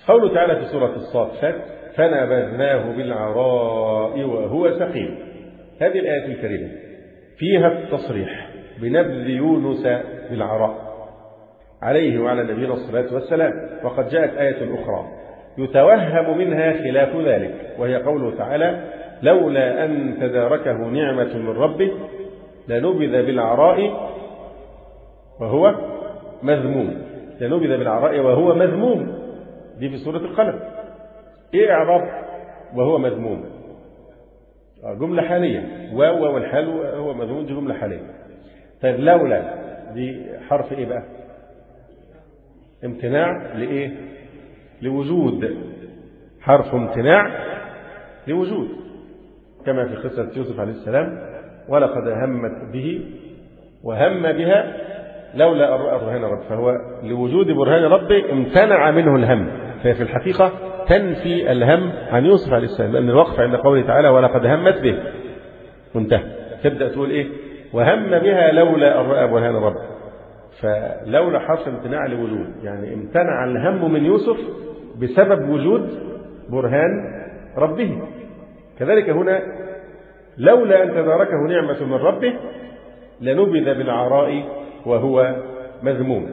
قوله تعالى في سورة الصافات فنبذناه بالعراء وهو سقيم. هذه الآية الكريمة فيها التصريح بنبذ يونس بالعراء عليه وعلى نبينا الصلاة والسلام. وقد جاءت آية أخرى يتوهم منها خلاف ذلك، وهي قوله تعالى لولا أن تداركه نعمة من ربه لنبذ بالعراء وهو مذموم. لنبذ بالعراء وهو مذموم، دي في سورة القلم. إيه إعراب وهو مذموم؟ جملة حالية، واو والحال هو مذموم، دي جملة حالية. طيب لولا دي حرف إيه بقى؟ امتناع لإيه؟ لوجود، حرف امتناع لوجود، كما في قصة يوسف عليه السلام ولقد همت به وهم بها لولا أن رأى برهان رب. فهو لوجود برهان ربه امتنع منه الهم، فهي في الحقيقة تنفي الهم عن يوسف عليه السلام، لأن الوقف عند قوله تعالى ولقد همت به منتهى. تبدأ تقول إيه؟ وهم بها لولا أن رأى برهان رب. فلولا حرف امتناع لوجود، يعني امتنع الهم من يوسف بسبب وجود برهان ربه. كذلك هنا لولا أن تداركه نعمة من ربه لنبذ بالعراء وهو مذموم.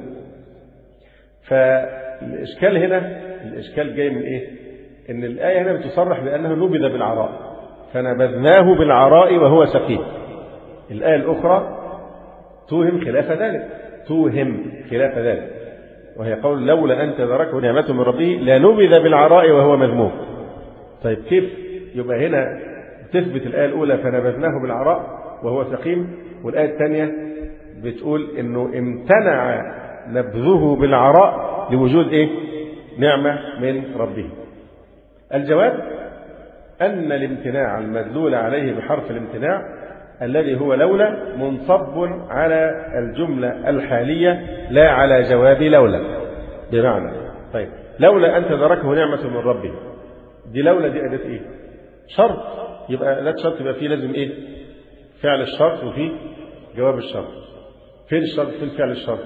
فالإشكال هنا، الإشكال جاي من إيه؟ إن الآية هنا بتصرح بأنه نبذ بالعراء، فنبذناه بالعراء وهو سقيم. الآية الأخرى توهم خلاف ذلك، توهم خلاف ذلك، وهي قول لولا أن تداركه نعمة من ربه لنبذ بالعراء وهو مذموم. طيب كيف يبقى هنا تثبت الآية الأولى فنبذناه بالعراء وهو سقيم، والآية الثانية بتقول إنه امتنع نبذه بالعراء لوجود إيه؟ نعمة من ربه؟ الجواب أن الامتناع المدلول عليه بحرف الامتناع الذي هو لولا منصب على الجملة الحالية لا على جواب لولا. بمعنى طيب لولا أن تدركه نعمة من ربه، دي لولا دي أداة إيه؟ شرط. يبقى لا شرط، يبقى فيه لازم إيه؟ فعل الشرط وفيه جواب الشرط. فين الشرط؟ فين فعل الشرط؟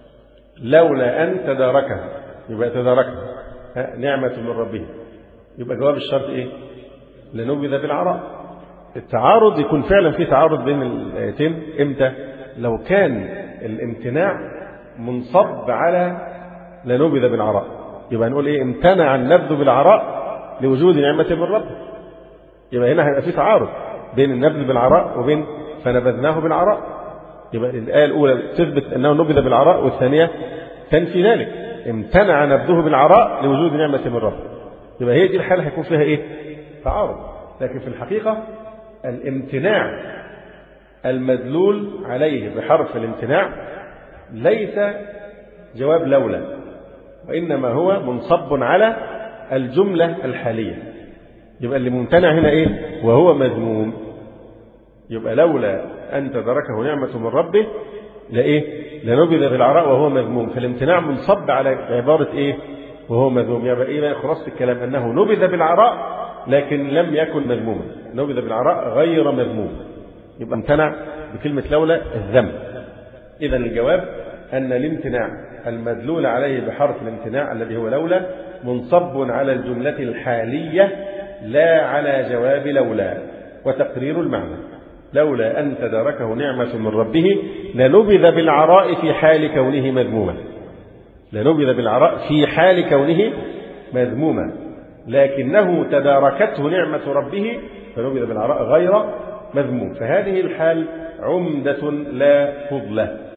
لولا أن تداركها، يبقى تداركها نعمة من ربه، يبقى جواب الشرط إيه؟ لنبذ بالعراء. التعارض يكون فعلا في تعارض بين الآيتين إمتى؟ لو كان الامتناع منصب على لنبذ بالعراء، يبقى نقول إيه؟ امتنع النبذ بالعراء لوجود نعمة من ربه. يبقى هنا هيبقى في تعارض بين النبذ بالعراء وبين فنبذناه بالعراء. يبقى الآية الأولى تثبت أنه نبذ بالعراء، والثانية تنفي ذلك، امتنع نبذه بالعراء لوجود نعمة من ربه. يبقى هي دي الحالة هيكون فيها إيه؟ تعارض. لكن في الحقيقة الامتناع المدلول عليه بحرف الامتناع ليس جواب لولا، وإنما هو منصب على الجملة الحالية. يبقى اللي ممتنع هنا إيه؟ وهو مذموم. يبقى لولا أن تدركه نعمة من ربه لإيه؟ لنبذ بالعراء وهو مذموم. فالامتناع منصب على عبارة إيه؟ وهو مذموم. يبقى إيه خلاصة الكلام؟ أنه نبذ بالعراء لكن لم يكن مذموما، نبذ بالعراء غير مذموم. يبقى امتنع بكلمة لولا الذم. إذا الجواب أن الامتناع المدلول عليه بحرف الامتناع الذي هو لولا منصب على الجملة الحالية لا على جواب لولا. وتقرير المعنى لولا أن تداركه نعمة من ربه لنبذ بالعراء في حال كونه مذموما. لنبذ بالعراء في حال كونه مذموما، لكنه تداركته نعمة ربه فنبذ بالعراء غير مذموم. فهذه الحال عمدة لا فضلة.